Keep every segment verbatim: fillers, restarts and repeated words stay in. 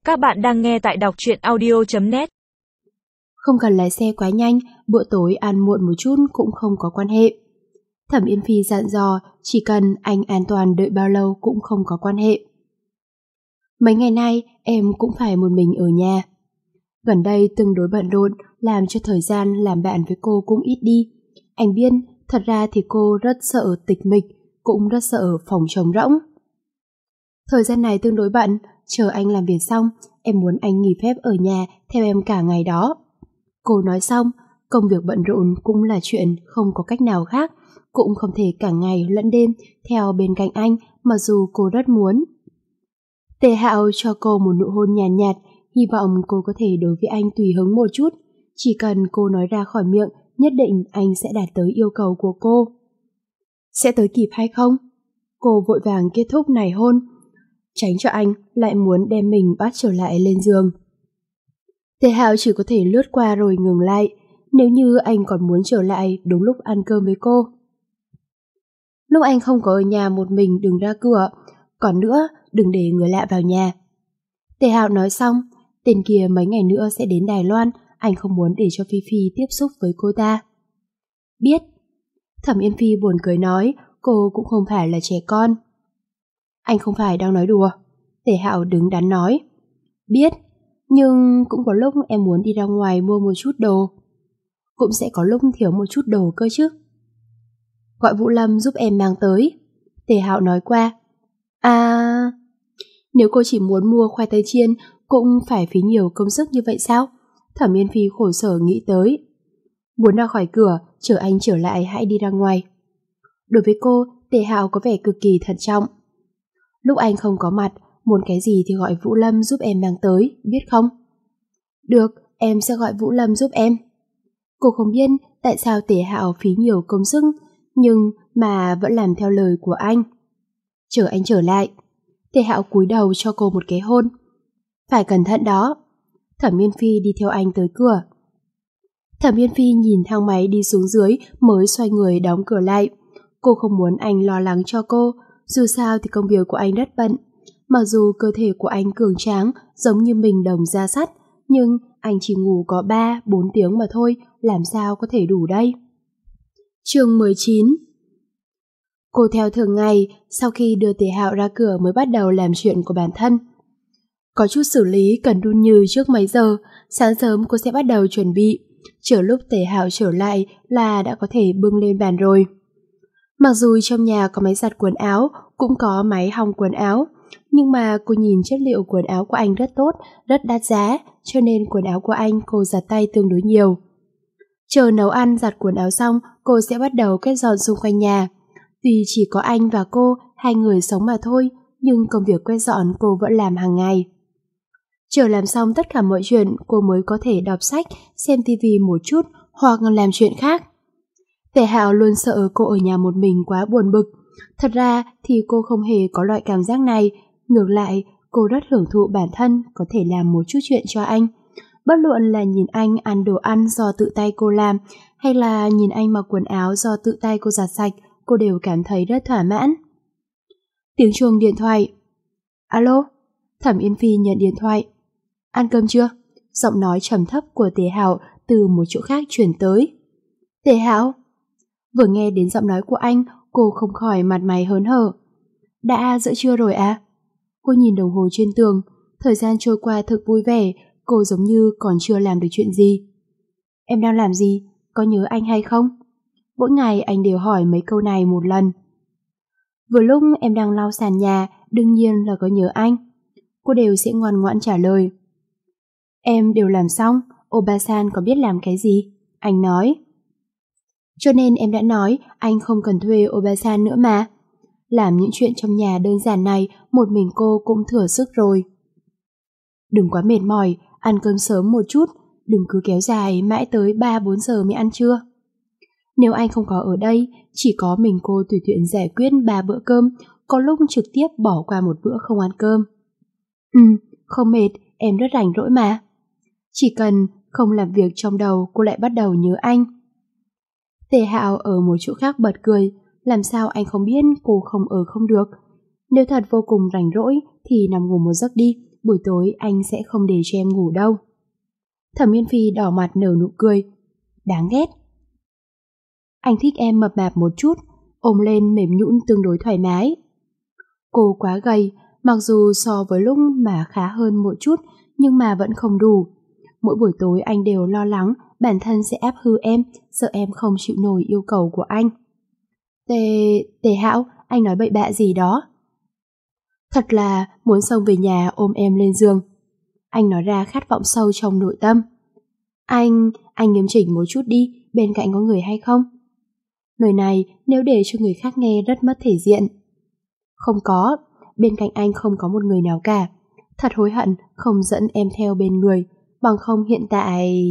Các bạn đang nghe tại đọc truyện audio chấm net. Không cần lái xe quá nhanh, bữa tối ăn muộn một chút cũng không có quan hệ. Thẩm Yên Phi dặn dò, chỉ cần anh an toàn đợi bao lâu cũng không có quan hệ. Mấy ngày nay em cũng phải một mình ở nhà. Gần đây tương đối bận rộn, làm cho thời gian làm bạn với cô cũng ít đi. Anh biết, thật ra thì cô rất sợ tịch mịch, cũng rất sợ phòng trống rỗng. Thời gian này tương đối bận, chờ anh làm việc xong, em muốn anh nghỉ phép ở nhà theo em cả ngày đó. Cô nói xong, công việc bận rộn cũng là chuyện không có cách nào khác, cũng không thể cả ngày lẫn đêm theo bên cạnh anh mặc dù cô rất muốn. Tề Hạo cho cô một nụ hôn nhàn nhạt, nhạt, hy vọng cô có thể đối với anh tùy hứng một chút. Chỉ cần cô nói ra khỏi miệng, nhất định anh sẽ đạt tới yêu cầu của cô. Sẽ tới kịp hay không? Cô vội vàng kết thúc này hôn, tránh cho anh lại muốn đem mình bắt trở lại lên giường. Tề Hạo chỉ có thể lướt qua rồi ngừng lại, nếu như anh còn muốn trở lại đúng lúc ăn cơm với cô. Lúc anh không có ở nhà một mình đừng ra cửa, còn nữa đừng để người lạ vào nhà. Tề Hạo nói xong, tên kia mấy ngày nữa sẽ đến Đài Loan, anh không muốn để cho Phi Phi tiếp xúc với cô ta. Biết. Thẩm Yên Phi buồn cười nói, cô cũng không phải là trẻ con. Anh không phải đang nói đùa. Tề Hạo đứng đắn nói. Biết, nhưng cũng có lúc em muốn đi ra ngoài mua một chút đồ. Cũng sẽ có lúc thiếu một chút đồ cơ chứ. Gọi Vũ Lâm giúp em mang tới. Tề Hạo nói qua. À... Nếu cô chỉ muốn mua khoai tây chiên cũng phải phí nhiều công sức như vậy sao? Thẩm Yên Phi khổ sở nghĩ tới. Muốn ra khỏi cửa, chờ anh trở lại hãy đi ra ngoài. Đối với cô, Tề Hạo có vẻ cực kỳ thận trọng. Lúc anh không có mặt, muốn cái gì thì gọi Vũ Lâm giúp em mang tới, biết không? Được, em sẽ gọi Vũ Lâm giúp em. Cô không biết tại sao Tề Hạo phí nhiều công sức, nhưng mà vẫn làm theo lời của anh. Chờ anh trở lại. Tề Hạo cúi đầu cho cô một cái hôn. Phải cẩn thận đó. Thẩm Yên Phi đi theo anh tới cửa. Thẩm Yên Phi nhìn thang máy đi xuống dưới mới xoay người đóng cửa lại. Cô không muốn anh lo lắng cho cô, dù sao thì công việc của anh rất bận. Mặc dù cơ thể của anh cường tráng giống như mình đồng da sắt, nhưng anh chỉ ngủ có ba bốn tiếng mà thôi, làm sao có thể đủ đây. Chương mười chín. Cô theo thường ngày, sau khi đưa Tề Hạo ra cửa mới bắt đầu làm chuyện của bản thân. Có chút xử lý cần đun như trước mấy giờ, sáng sớm cô sẽ bắt đầu chuẩn bị, chờ lúc Tề Hạo trở lại là đã có thể bưng lên bàn rồi. Mặc dù trong nhà có máy giặt quần áo, cũng có máy hong quần áo, nhưng mà cô nhìn chất liệu quần áo của anh rất tốt, rất đắt giá, cho nên quần áo của anh cô giặt tay tương đối nhiều. Chờ nấu ăn giặt quần áo xong, cô sẽ bắt đầu quét dọn xung quanh nhà. Tuy chỉ có anh và cô, hai người sống mà thôi, nhưng công việc quét dọn cô vẫn làm hàng ngày. Chờ làm xong tất cả mọi chuyện, cô mới có thể đọc sách, xem tivi một chút hoặc làm chuyện khác. Tề Hạo luôn sợ cô ở nhà một mình quá buồn bực. Thật ra thì cô không hề có loại cảm giác này, ngược lại cô rất hưởng thụ bản thân có thể làm một chút chuyện cho anh. Bất luận là nhìn anh ăn đồ ăn do tự tay cô làm hay là nhìn anh mặc quần áo do tự tay cô giặt sạch, cô đều cảm thấy rất thỏa mãn. Tiếng chuông điện thoại. Alo? Thẩm Yên Phi nhận điện thoại. Ăn cơm chưa? Giọng nói trầm thấp của Tề Hạo từ một chỗ khác truyền tới. Tề Hạo? Vừa nghe đến giọng nói của anh, cô không khỏi mặt mày hớn hở. Đã giữa trưa rồi à? Cô nhìn đồng hồ trên tường, thời gian trôi qua thực vui vẻ, cô giống như còn chưa làm được chuyện gì. Em đang làm gì? Có nhớ anh hay không? Mỗi ngày anh đều hỏi mấy câu này một lần. Vừa lúc em đang lau sàn nhà, đương nhiên là có nhớ anh. Cô đều sẽ ngoan ngoãn trả lời. Em đều làm xong, Obasan có biết làm cái gì? Anh nói. Cho nên em đã nói anh không cần thuê Obasan nữa mà. Làm những chuyện trong nhà đơn giản này một mình cô cũng thừa sức rồi. Đừng quá mệt mỏi, ăn cơm sớm một chút, đừng cứ kéo dài mãi tới ba bốn giờ mới ăn trưa. Nếu anh không có ở đây, chỉ có mình cô tùy tiện giải quyết ba bữa cơm, có lúc trực tiếp bỏ qua một bữa không ăn cơm. Ừ, không mệt, em rất rảnh rỗi mà. Chỉ cần không làm việc trong đầu cô lại bắt đầu nhớ anh. Tề Hạo ở một chỗ khác bật cười, làm sao anh không biết cô không ở không được. Nếu thật vô cùng rảnh rỗi thì nằm ngủ một giấc đi, buổi tối anh sẽ không để cho em ngủ đâu. Thẩm Yên Phi đỏ mặt nở nụ cười. Đáng ghét. Anh thích em mập mạp một chút, ôm lên mềm nhũn tương đối thoải mái. Cô quá gầy, mặc dù so với lúc mà khá hơn một chút, nhưng mà vẫn không đủ. Mỗi buổi tối anh đều lo lắng bản thân sẽ ép hư em, sợ em không chịu nổi yêu cầu của anh. Tề... Tề Hạo, anh nói bậy bạ gì đó. Thật là muốn xông về nhà ôm em lên giường. Anh nói ra khát vọng sâu trong nội tâm. Anh, anh nghiêm chỉnh một chút đi, bên cạnh có người hay không? Lời này nếu để cho người khác nghe rất mất thể diện. Không có, bên cạnh anh không có một người nào cả. Thật hối hận không dẫn em theo bên người, bằng không hiện tại...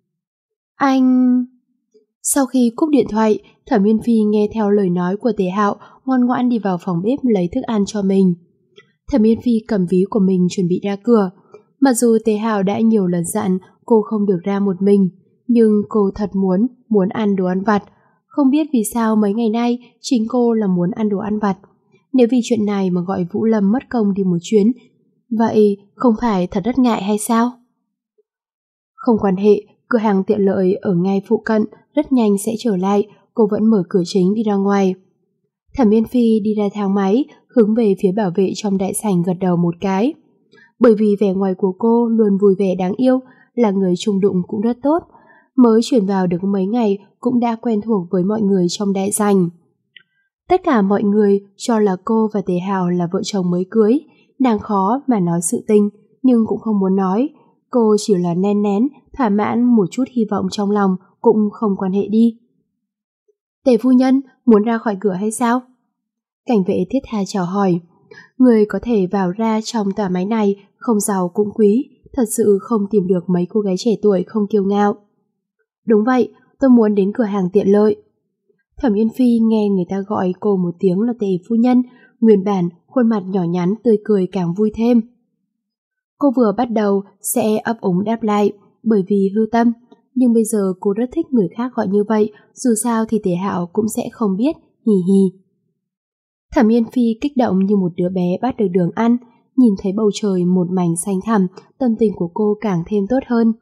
Anh... Sau khi cúp điện thoại, Thẩm Yên Phi nghe theo lời nói của Tề Hạo, ngoan ngoãn đi vào phòng bếp lấy thức ăn cho mình. Thẩm Yên Phi cầm ví của mình chuẩn bị ra cửa. Mặc dù Tề Hạo đã nhiều lần dặn cô không được ra một mình, nhưng cô thật muốn, muốn ăn đồ ăn vặt. Không biết vì sao mấy ngày nay chính cô là muốn ăn đồ ăn vặt. Nếu vì chuyện này mà gọi Vũ Lâm mất công đi một chuyến, vậy không phải thật rất ngại hay sao? Không quan hệ, cửa hàng tiện lợi ở ngay phụ cận, rất nhanh sẽ trở lại, cô vẫn mở cửa chính đi ra ngoài. Thẩm Yên Phi đi ra thang máy, hướng về phía bảo vệ trong đại sảnh gật đầu một cái. Bởi vì vẻ ngoài của cô luôn vui vẻ đáng yêu, là người trung đụng cũng rất tốt. Mới chuyển vào được mấy ngày cũng đã quen thuộc với mọi người trong đại sảnh. Tất cả mọi người cho là cô và Tề Hạo là vợ chồng mới cưới, nàng khó mà nói sự tình, nhưng cũng không muốn nói. Cô chỉ là nén nén, thỏa mãn một chút hy vọng trong lòng, cũng không quan hệ đi. Tề phu nhân, muốn ra khỏi cửa hay sao? Cảnh vệ thiết tha chào hỏi. Người có thể vào ra trong tòa máy này, không giàu cũng quý, thật sự không tìm được mấy cô gái trẻ tuổi không kiêu ngạo. Đúng vậy, tôi muốn đến cửa hàng tiện lợi. Thẩm Yên Phi nghe người ta gọi cô một tiếng là Tề phu nhân, nguyên bản khuôn mặt nhỏ nhắn tươi cười càng vui thêm. Cô vừa bắt đầu sẽ ấp úng đáp lại, bởi vì hư tâm, nhưng bây giờ cô rất thích người khác gọi như vậy, dù sao thì Tề Hạo cũng sẽ không biết, hì hì. Thẩm Yên Phi kích động như một đứa bé bắt được đường ăn, nhìn thấy bầu trời một mảnh xanh thẳm, tâm tình của cô càng thêm tốt hơn.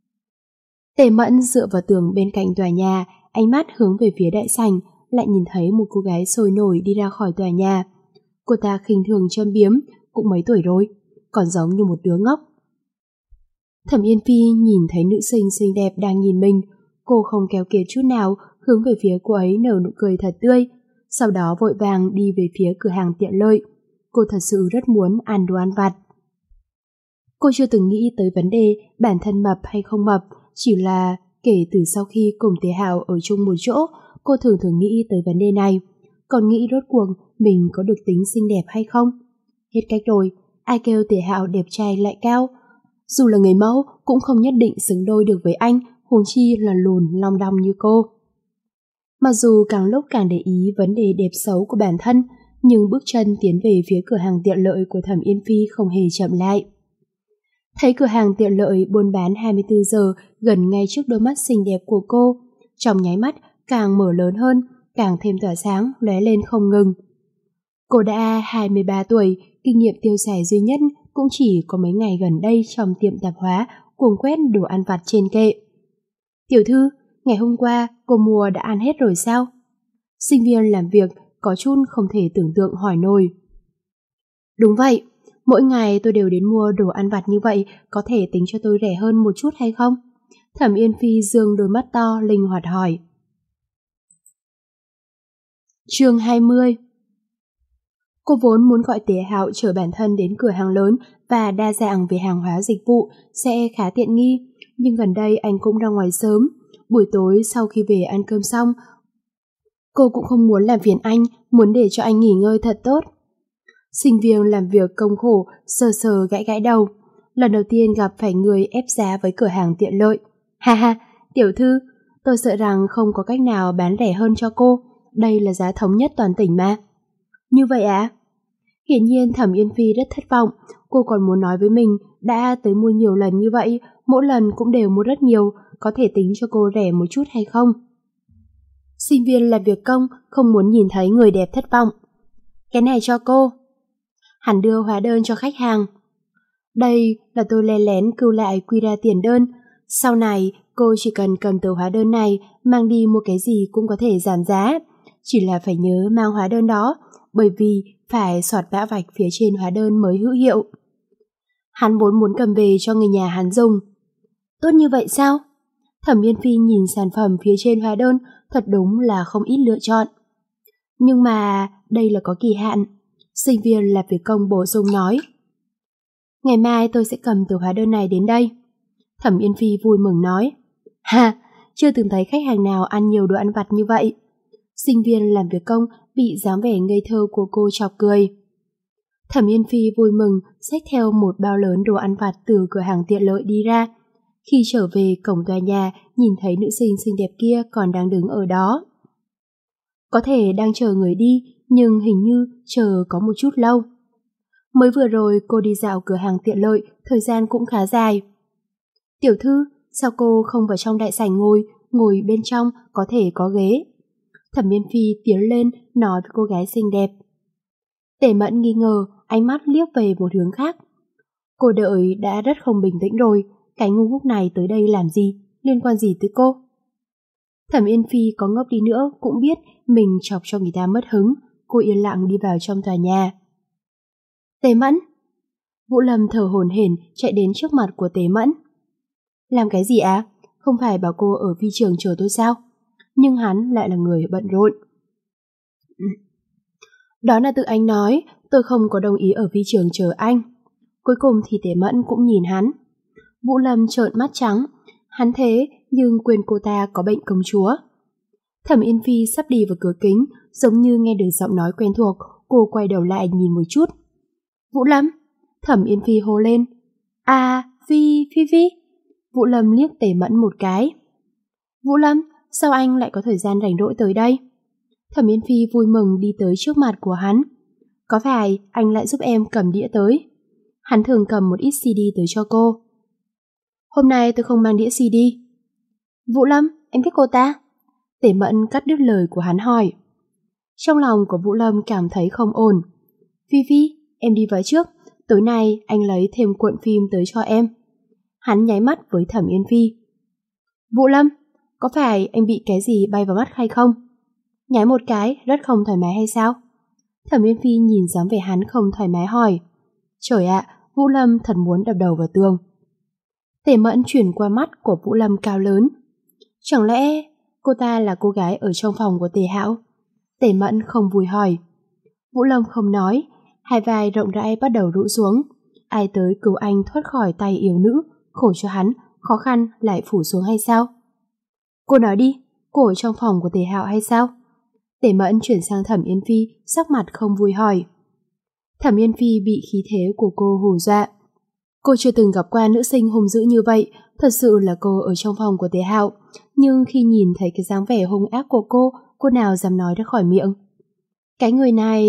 Tề Mẫn dựa vào tường bên cạnh tòa nhà, ánh mắt hướng về phía đại sảnh, lại nhìn thấy một cô gái sôi nổi đi ra khỏi tòa nhà. Cô ta khinh thường châm biếm, cũng mấy tuổi rồi, còn giống như một đứa ngốc. Thẩm Yên Phi nhìn thấy nữ sinh xinh đẹp đang nhìn mình, cô không kéo kiệt chút nào, hướng về phía cô ấy nở nụ cười thật tươi, sau đó vội vàng đi về phía cửa hàng tiện lợi. Cô thật sự rất muốn ăn đồ ăn vặt. Cô chưa từng nghĩ tới vấn đề bản thân mập hay không mập, chỉ là kể từ sau khi cùng Tề Hạo ở chung một chỗ, cô thường thường nghĩ tới vấn đề này, còn nghĩ rốt cuộc mình có được tính xinh đẹp hay không. Hết cách rồi, ai kêu Tề Hạo đẹp trai lại cao. Dù là người mẫu cũng không nhất định xứng đôi được với anh, huống chi là lùn long đong như cô. Mặc dù càng lúc càng để ý vấn đề đẹp xấu của bản thân, nhưng bước chân tiến về phía cửa hàng tiện lợi của Thẩm Yên Phi không hề chậm lại. Thấy cửa hàng tiện lợi buôn bán hai mươi tư giờ gần ngay trước đôi mắt xinh đẹp của cô, trong nháy mắt càng mở lớn hơn, càng thêm tỏa sáng, lóe lên không ngừng. Cô đã hai mươi ba tuổi, kinh nghiệm tiêu xài duy nhất cũng chỉ có mấy ngày gần đây trong tiệm tạp hóa, cuồng quét đồ ăn vặt trên kệ. Tiểu thư, ngày hôm qua cô mua đã ăn hết rồi sao? Sinh viên làm việc có chút không thể tưởng tượng hỏi nổi. Đúng vậy, mỗi ngày tôi đều đến mua đồ ăn vặt như vậy, có thể tính cho tôi rẻ hơn một chút hay không? Thẩm Yên Phi dương đôi mắt to linh hoạt hỏi. Chương hai mươi. Cô vốn muốn gọi Tề Hạo chở bản thân đến cửa hàng lớn và đa dạng về hàng hóa dịch vụ sẽ khá tiện nghi, nhưng gần đây anh cũng ra ngoài sớm. Buổi tối sau khi về ăn cơm xong, cô cũng không muốn làm phiền anh, muốn để cho anh nghỉ ngơi thật tốt. Sinh viên làm việc công khổ, sờ sờ gãi gãi đầu. Lần đầu tiên gặp phải người ép giá với cửa hàng tiện lợi. Ha ha, tiểu thư, tôi sợ rằng không có cách nào bán rẻ hơn cho cô. Đây là giá thống nhất toàn tỉnh mà. Như vậy à? Hiển nhiên Thẩm Yên Phi rất thất vọng. Cô còn muốn nói với mình đã tới mua nhiều lần như vậy, mỗi lần cũng đều mua rất nhiều, có thể tính cho cô rẻ một chút hay không? Sinh viên làm việc công không muốn nhìn thấy người đẹp thất vọng. Cái này cho cô. Hắn đưa hóa đơn cho khách hàng. Đây là tôi lén lén cưu lại quy ra tiền đơn. Sau này cô chỉ cần cầm tờ hóa đơn này mang đi mua cái gì cũng có thể giảm giá. Chỉ là phải nhớ mang hóa đơn đó, bởi vì phải soạt mã vạch phía trên hóa đơn mới hữu hiệu. Hắn vốn muốn cầm về cho người nhà hắn dùng. Tốt như vậy sao? Thẩm Yên Phi nhìn sản phẩm phía trên hóa đơn, thật đúng là không ít lựa chọn. Nhưng mà đây là có kỳ hạn. Sinh viên làm việc công bổ sung nói. Ngày mai tôi sẽ cầm tờ hóa đơn này đến đây. Thẩm Yên Phi vui mừng nói. Ha, chưa từng thấy khách hàng nào ăn nhiều đồ ăn vặt như vậy. Sinh viên làm việc công bị dáng vẻ ngây thơ của cô chọc cười. Thẩm Yên Phi vui mừng xách theo một bao lớn đồ ăn vặt từ cửa hàng tiện lợi đi ra. Khi trở về cổng tòa nhà, nhìn thấy nữ sinh xinh đẹp kia còn đang đứng ở đó. Có thể đang chờ người đi, nhưng hình như chờ có một chút lâu. Mới vừa rồi cô đi dạo cửa hàng tiện lợi, thời gian cũng khá dài. Tiểu thư, sao cô không vào trong đại sảnh ngồi, ngồi bên trong có thể có ghế. Thẩm Yên Phi tiến lên nói với cô gái xinh đẹp. Tề Mẫn nghi ngờ, ánh mắt liếc về một hướng khác. Cô đợi đã rất không bình tĩnh rồi, cái ngu ngốc này tới đây làm gì, liên quan gì tới cô? Thẩm Yên Phi có ngốc đi nữa cũng biết mình chọc cho người ta mất hứng, cô yên lặng đi vào trong tòa nhà. Tề Mẫn! Vũ Lâm thở hổn hển chạy đến trước mặt của Tề Mẫn. Làm cái gì á? Không phải bảo cô ở phi trường chờ tôi sao? Nhưng hắn lại là người bận rộn. Đó là tự anh nói, tôi không có đồng ý ở phi trường chờ anh. Cuối cùng thì Tề Mẫn cũng nhìn hắn. Vũ Lâm trợn mắt trắng, hắn thế nhưng quên cô ta có bệnh công chúa. Thẩm Yên Phi sắp đi vào cửa kính, giống như nghe được giọng nói quen thuộc, cô quay đầu lại nhìn một chút. Vũ Lâm! Thẩm Yên Phi hô lên. À, Phi, Phi Phi! Vũ Lâm liếc Tề Mẫn một cái. Vũ Lâm, sao anh lại có thời gian rảnh rỗi tới đây? Thẩm Yên Phi vui mừng đi tới trước mặt của hắn. Có phải anh lại giúp em cầm đĩa tới? Hắn thường cầm một ít xê đê tới cho cô. Hôm nay tôi không mang đĩa xê đê. Vũ Lâm, em biết cô ta? Tề Mẫn cắt đứt lời của hắn hỏi. Trong lòng của Vũ Lâm cảm thấy không ổn. Phi Phi, em đi với trước. Tối nay anh lấy thêm cuộn phim tới cho em. Hắn nháy mắt với Thẩm Yên Phi. Vũ Lâm, có phải anh bị cái gì bay vào mắt hay không? Nháy một cái rất không thoải mái hay sao? Thẩm Yên Phi nhìn dáng vẻ hắn không thoải mái hỏi. Trời ạ, Vũ Lâm thật muốn đập đầu vào tường. Tề Mẫn chuyển qua mắt của Vũ Lâm cao lớn. Chẳng lẽ cô ta là cô gái ở trong phòng của Tề Hạo? Tề Mẫn không vui hỏi. Vũ Lâm không nói, hai vai rộng rãi bắt đầu rũ xuống. Ai tới cứu anh thoát khỏi tay yếu nữ, khổ cho hắn, khó khăn lại phủ xuống hay sao? Cô nói đi, cô ở trong phòng của Tề Hạo hay sao? Tề Mẫn chuyển sang Thẩm Yên Phi, sắc mặt không vui hỏi. Thẩm Yên Phi bị khí thế của cô hù dọa. Cô chưa từng gặp qua nữ sinh hung dữ như vậy, thật sự là cô ở trong phòng của Tề Hạo, nhưng khi nhìn thấy cái dáng vẻ hung ác của cô, cô nào dám nói ra khỏi miệng. Cái người này...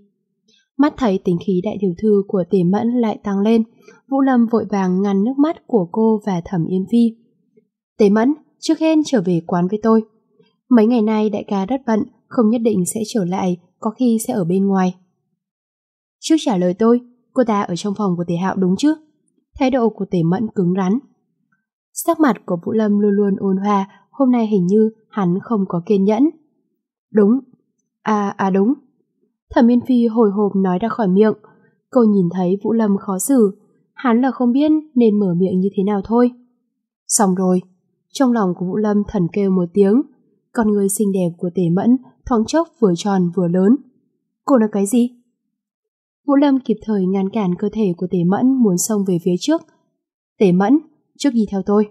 Mắt thấy tính khí đại tiểu thư của Tề Mẫn lại tăng lên, Vũ Lâm vội vàng ngăn nước mắt của cô và Thẩm Yên Phi. Tề Mẫn, trước hết trở về quán với tôi. Mấy ngày nay đại ca rất bận, không nhất định sẽ trở lại, có khi sẽ ở bên ngoài. Trước trả lời tôi, cô ta ở trong phòng của Tề Hạo đúng chứ? Thái độ của Tề Mẫn cứng rắn. Sắc mặt của Vũ Lâm luôn luôn ôn hòa, hôm nay hình như hắn không có kiên nhẫn. Đúng. À, à đúng. Thẩm Yên Phi hồi hộp nói ra khỏi miệng. Cô nhìn thấy Vũ Lâm khó xử, hắn là không biết nên mở miệng như thế nào thôi. Xong rồi. Trong lòng của Vũ Lâm thầm kêu một tiếng. Con người xinh đẹp của Tề Mẫn thoáng chốc vừa tròn vừa lớn. Cô nói cái gì? Vũ Lâm kịp thời ngăn cản cơ thể của Tề Mẫn muốn xông về phía trước. Tề Mẫn, trước đi theo tôi.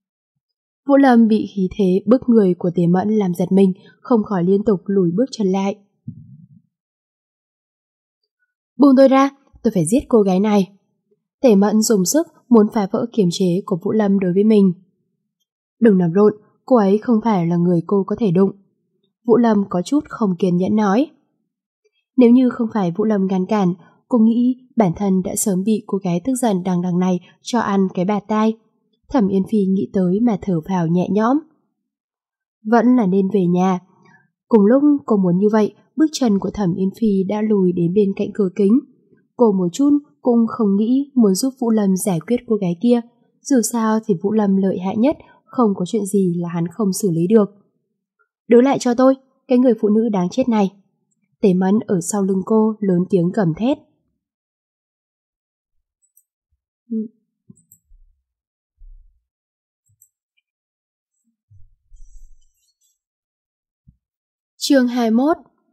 Vũ Lâm bị khí thế bức người của Tề Mẫn làm giật mình, không khỏi liên tục lùi bước chân lại. Buông tôi ra, tôi phải giết cô gái này. Tề Mẫn dùng sức muốn phá vỡ kiềm chế của Vũ Lâm đối với mình. Đừng làm rộn, cô ấy không phải là người cô có thể đụng. Vũ Lâm có chút không kiên nhẫn nói. Nếu như không phải Vũ Lâm ngăn cản, cô nghĩ bản thân đã sớm bị cô gái tức giận đằng đằng này cho ăn cái bạt tai. Thẩm Yên Phi nghĩ tới mà thở phào nhẹ nhõm. Vẫn là nên về nhà. Cùng lúc cô muốn như vậy, bước chân của Thẩm Yên Phi đã lùi đến bên cạnh cửa kính. Cô một chút cũng không nghĩ muốn giúp Vũ Lâm giải quyết cô gái kia. Dù sao thì Vũ Lâm lợi hại nhất, không có chuyện gì là hắn không xử lý được. Đối lại cho tôi, cái người phụ nữ đáng chết này. Tề Mẫn ở sau lưng cô lớn tiếng gầm thét. Chương hai mươi mốt.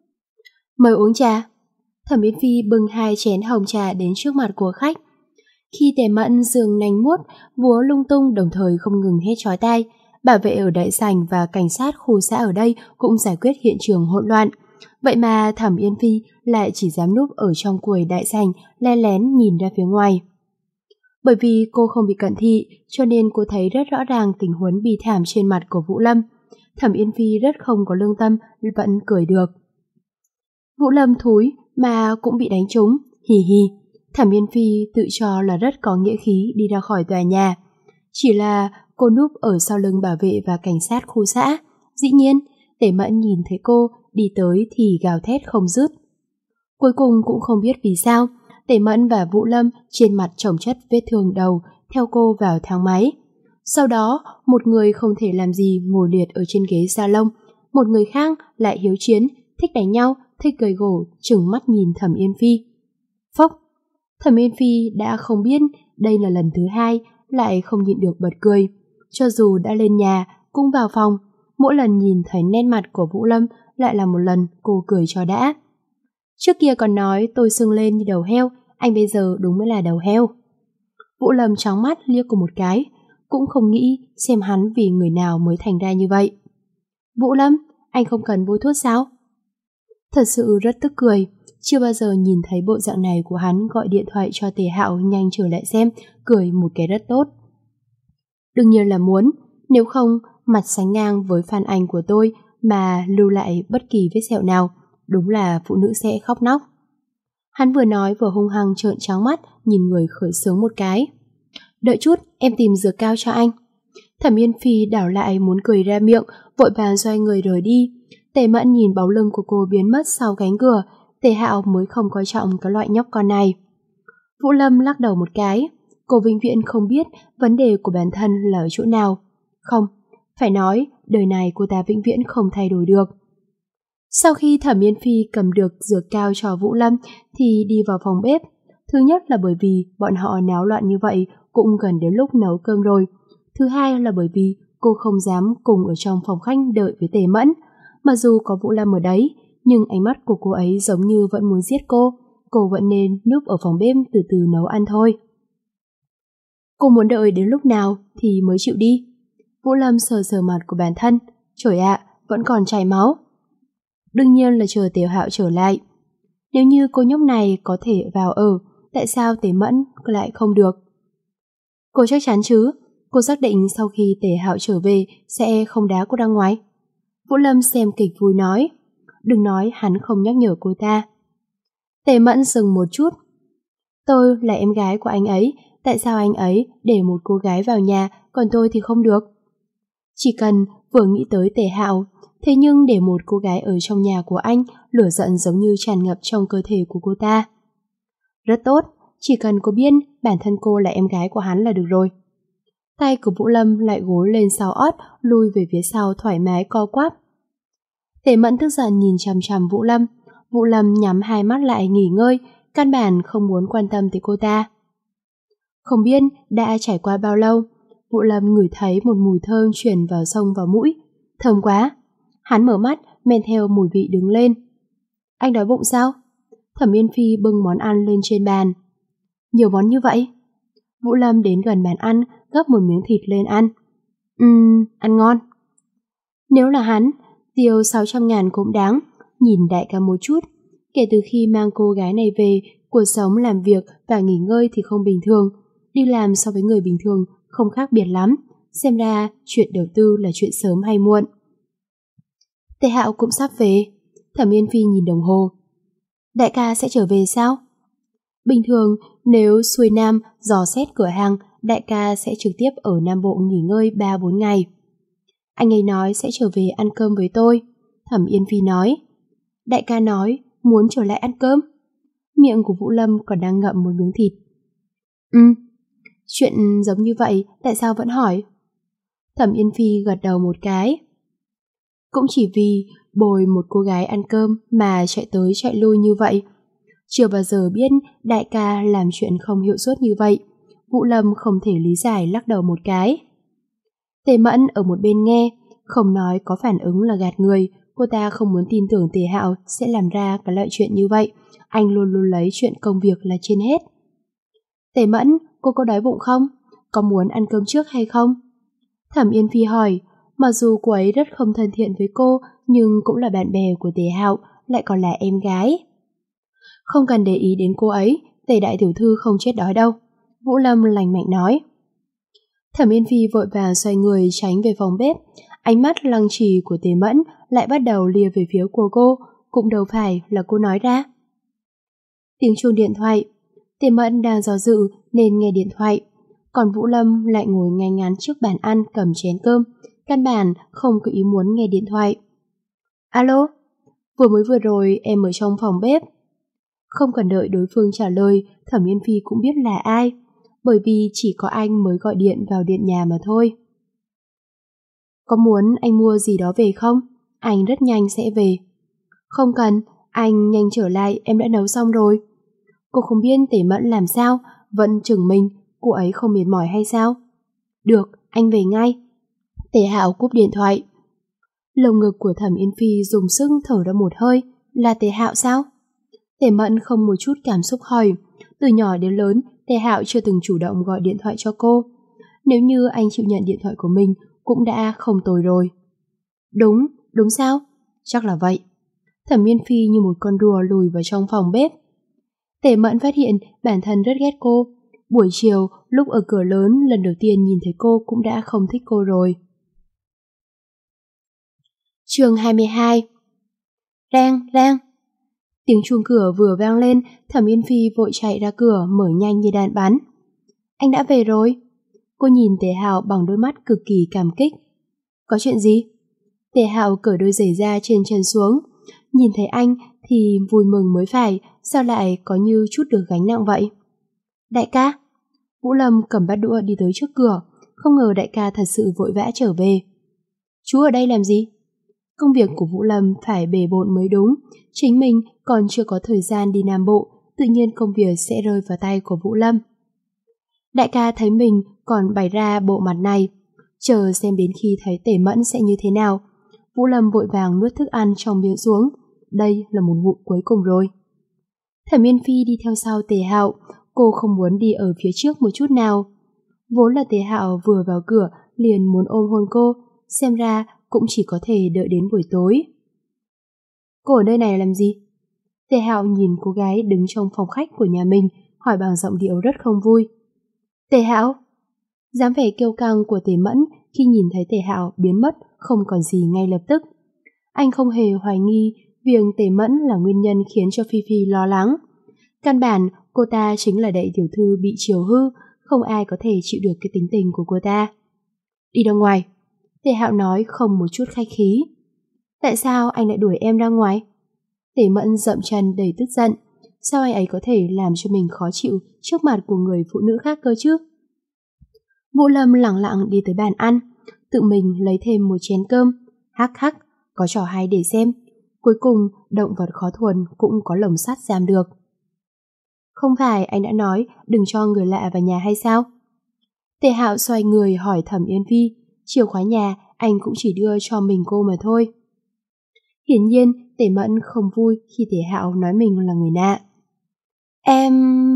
Mời uống trà. Thẩm Yến Phi bưng hai chén hồng trà đến trước mặt của khách. Khi Tề Mẫn giường nanh muốt, búa lung tung đồng thời không ngừng hét chói tai, bảo vệ ở đại sảnh và cảnh sát khu xã ở đây cũng giải quyết hiện trường hỗn loạn. Vậy mà Thẩm Yến Phi lại chỉ dám núp ở trong quầy đại sảnh, lén lén nhìn ra phía ngoài. Bởi vì cô không bị cận thị, cho nên cô thấy rất rõ ràng tình huống bi thảm trên mặt của Vũ Lâm. Thẩm Yến Phi rất không có lương tâm, vẫn cười được. Vũ Lâm thúi mà cũng bị đánh trúng, hì hì. Thẩm Yến Phi tự cho là rất có nghĩa khí đi ra khỏi tòa nhà. Chỉ là cô núp ở sau lưng bảo vệ và cảnh sát khu xã. Dĩ nhiên, Tề Mẫn nhìn thấy cô đi tới thì gào thét không dứt. Cuối cùng cũng không biết vì sao, Tề Mẫn và Vũ Lâm trên mặt chồng chất vết thương đầu theo cô vào thang máy. Sau đó, một người không thể làm gì ngồi liệt ở trên ghế salon, một người khác lại hiếu chiến, thích đánh nhau, thích cười gổ, trừng mắt nhìn Thẩm Yến Phi. Phốc! Thẩm Yến Phi đã không biết đây là lần thứ hai, lại không nhịn được bật cười. Cho dù đã lên nhà, cũng vào phòng, mỗi lần nhìn thấy nét mặt của Vũ Lâm lại là một lần cô cười cho đã. Trước kia còn nói tôi sưng lên như đầu heo, anh bây giờ đúng mới là đầu heo. Vũ Lâm trắng mắt liếc cô một cái, cũng không nghĩ xem hắn vì người nào mới thành ra như vậy. Vũ Lâm, anh không cần bôi thuốc sao? Thật sự rất tức cười, chưa bao giờ nhìn thấy bộ dạng này của hắn gọi điện thoại cho Tề Hạo nhanh trở lại xem, cười một cái rất tốt. Đương nhiên là muốn, nếu không mặt sánh ngang với fan anh của tôi mà lưu lại bất kỳ vết sẹo nào, đúng là phụ nữ sẽ khóc nóc. Hắn vừa nói vừa hung hăng trợn trắng mắt nhìn người khởi xướng một cái. Đợi chút, em tìm dược cao cho anh. Thẩm Yến Phi đảo lại muốn cười ra miệng, vội vàng xoay người rời đi. Tề Mẫn nhìn bóng lưng của cô biến mất sau cánh cửa, Tề Hạo mới không coi trọng cái loại nhóc con này. Vũ Lâm lắc đầu một cái, cô vĩnh viễn không biết vấn đề của bản thân là ở chỗ nào. Không, phải nói đời này cô ta vĩnh viễn không thay đổi được. Sau khi Thẩm Yến Phi cầm được dược cao cho Vũ Lâm thì đi vào phòng bếp. Thứ nhất là bởi vì bọn họ náo loạn như vậy cũng gần đến lúc nấu cơm rồi. Thứ hai là bởi vì cô không dám cùng ở trong phòng khách đợi với Tề Mẫn. Mặc dù có Vũ Lâm ở đấy, nhưng ánh mắt của cô ấy giống như vẫn muốn giết cô. Cô vẫn nên núp ở phòng bếp từ từ nấu ăn thôi. Cô muốn đợi đến lúc nào thì mới chịu đi. Vũ Lâm sờ sờ mặt của bản thân. Trời ạ, vẫn còn chảy máu. Đương nhiên là chờ Tề Hạo trở lại. Nếu như cô nhóc này có thể vào ở, tại sao Tề Mẫn lại không được? Cô chắc chắn chứ? Cô xác định sau khi Tề Hạo trở về sẽ không đá cô ra ngoài. Vũ Lâm xem kịch vui nói. Đừng nói hắn không nhắc nhở cô ta. Tề Mẫn dừng một chút. Tôi là em gái của anh ấy, tại sao anh ấy để một cô gái vào nhà, còn tôi thì không được? Chỉ cần vừa nghĩ tới Tề Hạo, thế nhưng để một cô gái ở trong nhà của anh, lửa giận giống như tràn ngập trong cơ thể của cô ta. Rất tốt, chỉ cần cô biết bản thân cô là em gái của hắn là được rồi. Tay của Vũ Lâm lại gối lên sau ót, lui về phía sau thoải mái co quắp. Tề Mẫn tức giận nhìn chằm chằm Vũ Lâm. Vũ Lâm nhắm hai mắt lại nghỉ ngơi, căn bản không muốn quan tâm tới cô ta. Không biết đã trải qua bao lâu, Vũ Lâm ngửi thấy một mùi thơm truyền vào sông vào mũi. Thơm quá! Hắn mở mắt, men theo mùi vị đứng lên. Anh đói bụng sao? Thẩm Yến Phi bưng món ăn lên trên bàn. Nhiều món như vậy? Vũ Lâm đến gần bàn ăn, gấp một miếng thịt lên ăn. Ừm, ăn ngon. Nếu là hắn, tiêu sáu trăm ngàn cũng đáng. Nhìn đại ca một chút. Kể từ khi mang cô gái này về, cuộc sống làm việc và nghỉ ngơi thì không bình thường. Đi làm so với người bình thường không khác biệt lắm. Xem ra chuyện đầu tư là chuyện sớm hay muộn. Tề Hạo cũng sắp về. Thẩm Yến Phi nhìn đồng hồ. Đại ca sẽ trở về sao? Bình thường, nếu xuôi Nam dò xét cửa hàng, đại ca sẽ trực tiếp ở Nam Bộ nghỉ ngơi ba bốn ngày. Anh ấy nói sẽ trở về ăn cơm với tôi. Thẩm Yến Phi nói. Đại ca nói muốn trở lại ăn cơm. Miệng của Vũ Lâm còn đang ngậm một miếng thịt. Ừ, chuyện giống như vậy, tại sao vẫn hỏi? Thẩm Yên Phi gật đầu một cái. Cũng chỉ vì bồi một cô gái ăn cơm mà chạy tới chạy lui như vậy. Chưa bao giờ biết đại ca làm chuyện không hiệu suất như vậy. Vũ Lâm không thể lý giải, lắc đầu một cái. Tề Mẫn ở một bên nghe, không nói có phản ứng là gạt người. Cô ta không muốn tin tưởng Tề Hạo sẽ làm ra cái loại chuyện như vậy. Anh luôn luôn lấy chuyện công việc là trên hết. Tề Mẫn, cô có đói bụng không? Có muốn ăn cơm trước hay không? Thẩm Yên Phi hỏi. Mặc dù cô ấy rất không thân thiện với cô, nhưng cũng là bạn bè của Tề Hạo, lại còn là em gái. Không cần để ý đến cô ấy, Tề đại tiểu thư không chết đói đâu. Vũ Lâm lành mạnh nói. Thẩm Yên Phi vội vàng xoay người tránh về phòng bếp. Ánh mắt lăng trì của Tề Mẫn lại bắt đầu lia về phía của cô, cũng đâu phải là cô nói ra. Tiếng chuông điện thoại. Tề Mẫn đang do dự nên nghe điện thoại. Còn Vũ Lâm lại ngồi ngay ngắn trước bàn ăn cầm chén cơm, căn bản không có ý muốn nghe điện thoại. Alo, vừa mới vừa rồi em ở trong phòng bếp. Không cần đợi đối phương trả lời, Thẩm Yên Phi cũng biết là ai, bởi vì chỉ có anh mới gọi điện vào điện nhà mà thôi. Có muốn anh mua gì đó về không? Anh rất nhanh sẽ về. Không cần, anh nhanh trở lại, em đã nấu xong rồi. Cô không biết Tề Mẫn làm sao, vẫn chừng mình, cô ấy không mệt mỏi hay sao? Được, anh về ngay. Tề Hạo cúp điện thoại. Lồng ngực của Thẩm Yên Phi dùng sức thở ra một hơi. Là Tề Hạo sao? Tề Mẫn không một chút cảm xúc hỏi. Từ nhỏ đến lớn, Tề Hạo chưa từng chủ động gọi điện thoại cho cô. Nếu như anh chịu nhận điện thoại của mình, cũng đã không tồi rồi. Đúng, đúng sao? Chắc là vậy. Thẩm Yên Phi như một con rùa lùi vào trong phòng bếp. Tề Mẫn phát hiện bản thân rất ghét cô. Buổi chiều, lúc ở cửa lớn lần đầu tiên nhìn thấy cô cũng đã không thích cô rồi. Chương hai mươi hai. Reng, reng. Tiếng chuông cửa vừa vang lên, Thẩm Yên Phi vội chạy ra cửa mở nhanh như đạn bắn. Anh đã về rồi. Cô nhìn Tề Hạo bằng đôi mắt cực kỳ cảm kích. Có chuyện gì? Tề Hạo cởi đôi giày da trên chân xuống. Nhìn thấy anh thì vui mừng mới phải, sao lại có như chút được gánh nặng vậy? Đại ca. Vũ Lâm cầm bát đũa đi tới trước cửa, không ngờ đại ca thật sự vội vã trở về. Chú ở đây làm gì? Công việc của Vũ Lâm phải bề bộn mới đúng, chính mình còn chưa có thời gian đi Nam Bộ, tự nhiên công việc sẽ rơi vào tay của Vũ Lâm. Đại ca thấy mình còn bày ra bộ mặt này, chờ xem đến khi thấy Tề Mẫn sẽ như thế nào. Vũ Lâm vội vàng nuốt thức ăn trong miệng xuống, đây là một vụ cuối cùng rồi. Thẩm Yên Phi đi theo sau Tề Hạo, cô không muốn đi ở phía trước một chút nào. Vốn là Tề Hạo vừa vào cửa liền muốn ôm hôn cô, xem ra cũng chỉ có thể đợi đến buổi tối. Cô ở nơi này làm gì? Tề Hạo nhìn cô gái đứng trong phòng khách của nhà mình, hỏi bằng giọng điệu rất không vui. Tề Hạo? Dáng vẻ kiêu căng của Tề Mẫn khi nhìn thấy Tề Hạo biến mất không còn gì ngay lập tức. Anh không hề hoài nghi việc Tề Mẫn là nguyên nhân khiến cho Phi Phi lo lắng. Căn bản cô ta chính là đại tiểu thư bị chiều hư, không ai có thể chịu được cái tính tình của cô ta. Đi ra ngoài. Tề Hạo nói không một chút khách khí. Tại sao anh lại đuổi em ra ngoài? Tề Mẫn dậm chân đầy tức giận. Sao anh ấy có thể làm cho mình khó chịu trước mặt của người phụ nữ khác cơ chứ? Vũ Lâm lặng lặng đi tới bàn ăn, tự mình lấy thêm một chén cơm. Hắc hắc, có trò hay để xem. Cuối cùng, động vật khó thuần cũng có lồng sắt giam được. Không phải anh đã nói đừng cho người lạ vào nhà hay sao? Tề Hạo xoay người hỏi Thẩm Yên Phi. Chìa khóa nhà anh cũng chỉ đưa cho mình cô mà thôi. Hiển nhiên Tề Mẫn không vui khi Tề Hạo nói mình là người lạ. Em...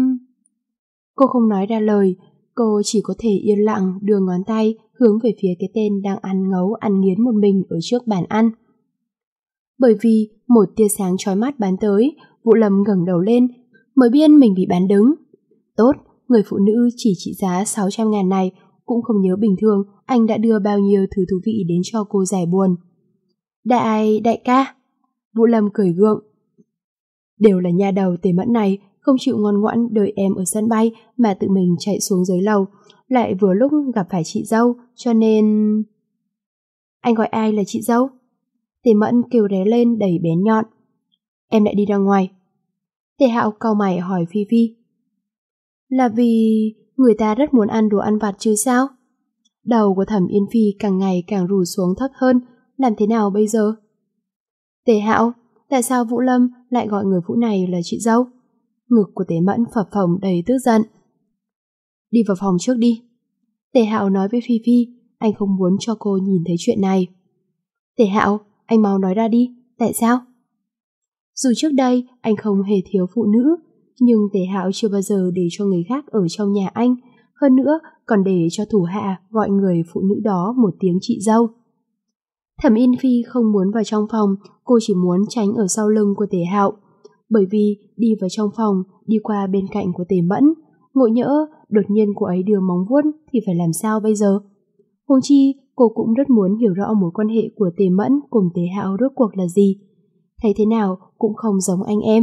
Cô không nói ra lời, cô chỉ có thể yên lặng đưa ngón tay hướng về phía cái tên đang ăn ngấu ăn nghiến một mình ở trước bàn ăn. Bởi vì một tia sáng chói mắt bắn tới, Vũ Lâm ngẩng đầu lên mới biết mình bị bán đứng. Tốt, người phụ nữ chỉ trị giá sáu trăm ngàn này cũng không nhớ bình thường anh đã đưa bao nhiêu thứ thú vị đến cho cô giải buồn. Đại, đại ca. Vũ Lâm cười gượng. Đều là nhà đầu Tề Mẫn này, không chịu ngoan ngoãn đợi em ở sân bay mà tự mình chạy xuống dưới lầu, lại vừa lúc gặp phải chị dâu, cho nên... Anh gọi ai là chị dâu? Tề Mẫn kêu ré lên đầy bén nhọn. Em lại đi ra ngoài. Tề Hạo cau mày hỏi Phi Phi. Là vì người ta rất muốn ăn đồ ăn vặt chứ sao? Đầu của Thẩm Yên Phi càng ngày càng rủ xuống thấp hơn, làm thế nào bây giờ? Tề Hạo, tại sao Vũ Lâm lại gọi người phụ này là chị dâu? Ngực của Tề Mẫn phập phồng đầy tức giận. Đi vào phòng trước đi. Tề Hạo nói với Phi Phi, anh không muốn cho cô nhìn thấy chuyện này. Tề Hạo, anh mau nói ra đi, tại sao? Dù trước đây anh không hề thiếu phụ nữ, nhưng Tề Hạo chưa bao giờ để cho người khác ở trong nhà anh, hơn nữa còn để cho thủ hạ gọi người phụ nữ đó một tiếng chị dâu. Thẩm Yên Phi không muốn vào trong phòng, cô chỉ muốn tránh ở sau lưng của Tề Hạo, bởi vì đi vào trong phòng, đi qua bên cạnh của Tề Mẫn, ngộ nhỡ đột nhiên cô ấy đưa móng vuốt thì phải làm sao bây giờ? Huống chi cô cũng rất muốn hiểu rõ mối quan hệ của Tề Mẫn cùng Tề Hạo rốt cuộc là gì. Thấy thế nào cũng không giống anh em.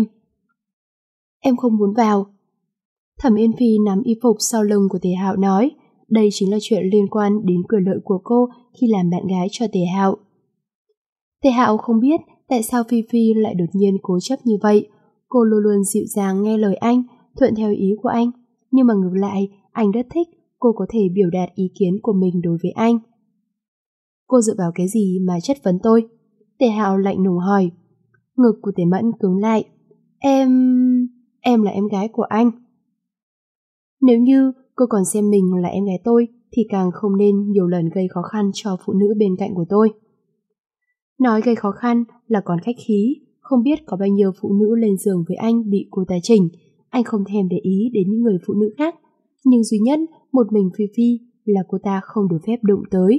Em không muốn vào. Thẩm Yên Phi nắm y phục sau lưng của Tề Hạo nói, đây chính là chuyện liên quan đến quyền lợi của cô khi làm bạn gái cho Tề Hạo. Tề Hạo không biết tại sao Phi Phi lại đột nhiên cố chấp như vậy. Cô luôn luôn dịu dàng nghe lời anh, thuận theo ý của anh, nhưng mà ngược lại, anh rất thích cô có thể biểu đạt ý kiến của mình đối với anh. Cô dựa vào cái gì mà chất vấn tôi? Tề Hạo lạnh lùng hỏi. Ngực của Tề Mẫn cứng lại. Em... em là em gái của anh. Nếu như cô còn xem mình là em gái tôi thì càng không nên nhiều lần gây khó khăn cho phụ nữ bên cạnh của tôi. Nói gây khó khăn là còn khách khí, không biết có bao nhiêu phụ nữ lên giường với anh bị cô ta chỉnh, anh không thèm để ý đến những người phụ nữ khác, nhưng duy nhất một mình Phi Phi là cô ta không được phép đụng tới.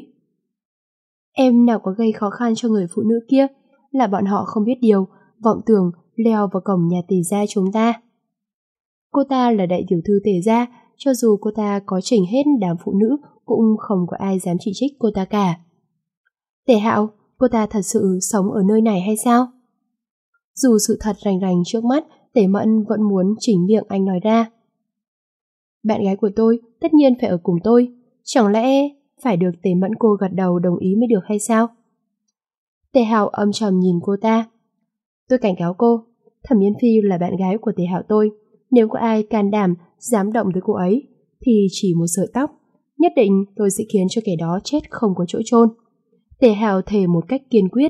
Em nào có gây khó khăn cho người phụ nữ kia, là bọn họ không biết điều, vọng tưởng leo vào cổng nhà Tề gia chúng ta. Cô ta là đại tiểu thư Tề gia, cho dù cô ta có chỉnh hết đám phụ nữ cũng không có ai dám chỉ trích cô ta cả. Tề Hạo, cô ta thật sự sống ở nơi này hay sao? Dù sự thật rành rành trước mắt, Tề Mẫn vẫn muốn chỉnh miệng anh nói ra. Bạn gái của tôi tất nhiên phải ở cùng tôi, chẳng lẽ phải được Tề Mẫn cô gật đầu đồng ý mới được hay sao? Tề Hạo âm trầm nhìn cô ta. Tôi cảnh cáo cô, Thẩm Yên Phi là bạn gái của Tề Hạo tôi, nếu có ai can đảm dám động tới cô ấy thì chỉ một sợi tóc, nhất định tôi sẽ khiến cho kẻ đó chết không có chỗ chôn. Tề Hạo thề một cách kiên quyết.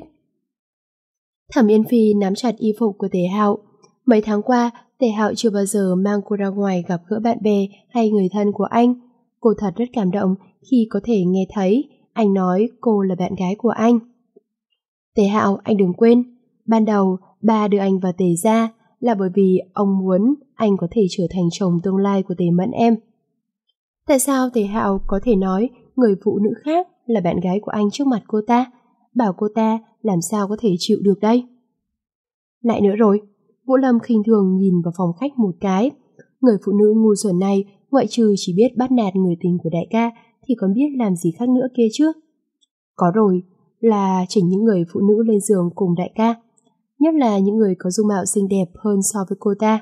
Thẩm Yên Phi nắm chặt y phục của Tề Hạo. Mấy tháng qua, Tề Hạo chưa bao giờ mang cô ra ngoài gặp gỡ bạn bè hay người thân của anh. Cô thật rất cảm động khi có thể nghe thấy anh nói cô là bạn gái của anh. Tề Hạo, anh đừng quên, ban đầu ba đưa anh vào Tề gia là bởi vì ông muốn anh có thể trở thành chồng tương lai của Tề Mẫn em. Tại sao Tề Hạo có thể nói người phụ nữ khác là bạn gái của anh trước mặt cô ta, bảo cô ta làm sao có thể chịu được đây? Lại nữa rồi, Vũ Lâm khinh thường nhìn vào phòng khách một cái. Người phụ nữ ngu xuẩn này ngoại trừ chỉ biết bắt nạt người tình của đại ca thì còn biết làm gì khác nữa kia chứ. Có rồi, là chỉnh những người phụ nữ lên giường cùng đại ca, nhất là những người có dung mạo xinh đẹp hơn so với cô ta.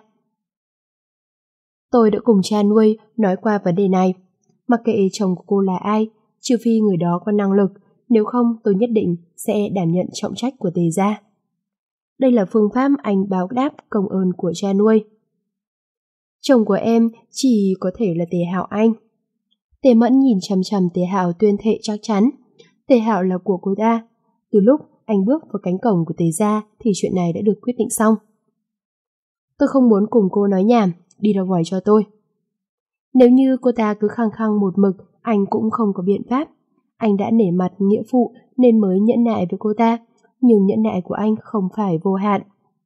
Tôi đã cùng cha nuôi nói qua vấn đề này. Mặc kệ chồng của cô là ai, trừ phi người đó có năng lực, nếu không tôi nhất định sẽ đảm nhận trọng trách của Tề gia. Đây là phương pháp anh báo đáp công ơn của cha nuôi. Chồng của em chỉ có thể là Tề Hạo anh. Tề Mẫn nhìn chằm chằm Tề Hạo tuyên thệ chắc chắn. Tề Hạo là của cô ta. Từ lúc anh bước vào cánh cổng của Tề gia thì chuyện này đã được quyết định xong. Tôi không muốn cùng cô nói nhảm, đi ra ngoài cho tôi. Nếu như cô ta cứ khăng khăng một mực, anh cũng không có biện pháp. Anh đã nể mặt nghĩa phụ nên mới nhẫn nại với cô ta, nhưng nhẫn nại của anh không phải vô hạn.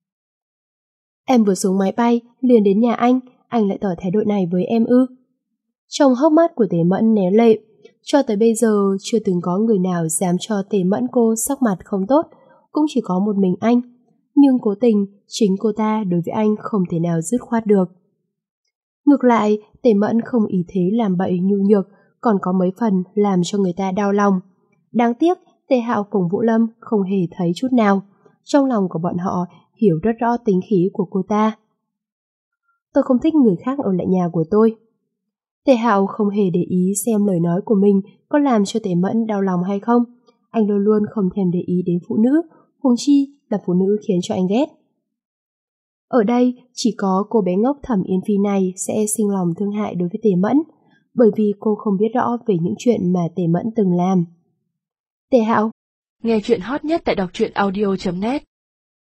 Em vừa xuống máy bay, liền đến nhà anh, anh lại tỏ thái độ này với em ư? Trong hốc mắt của Tề Mẫn né lệ, cho tới bây giờ chưa từng có người nào dám cho Tề Mẫn cô sắc mặt không tốt, cũng chỉ có một mình anh. Nhưng cố tình, chính cô ta đối với anh không thể nào dứt khoát được. Ngược lại, Tề Mẫn không ý thế làm bậy nhu nhược, còn có mấy phần làm cho người ta đau lòng. Đáng tiếc, Tề Hạo cùng Vũ Lâm không hề thấy chút nào. Trong lòng của bọn họ hiểu rất rõ tính khí của cô ta. Tôi không thích người khác ở lại nhà của tôi. Tề Hạo không hề để ý xem lời nói của mình có làm cho Tề Mẫn đau lòng hay không. Anh luôn luôn không thèm để ý đến phụ nữ, huống chi là phụ nữ khiến cho anh ghét. Ở đây, chỉ có cô bé ngốc Thẩm Yên Phi này sẽ sinh lòng thương hại đối với Tề Mẫn, bởi vì cô không biết rõ về những chuyện mà Tề Mẫn từng làm. Tề Hạo. Nghe chuyện hot nhất tại đọc truyện audio chấm net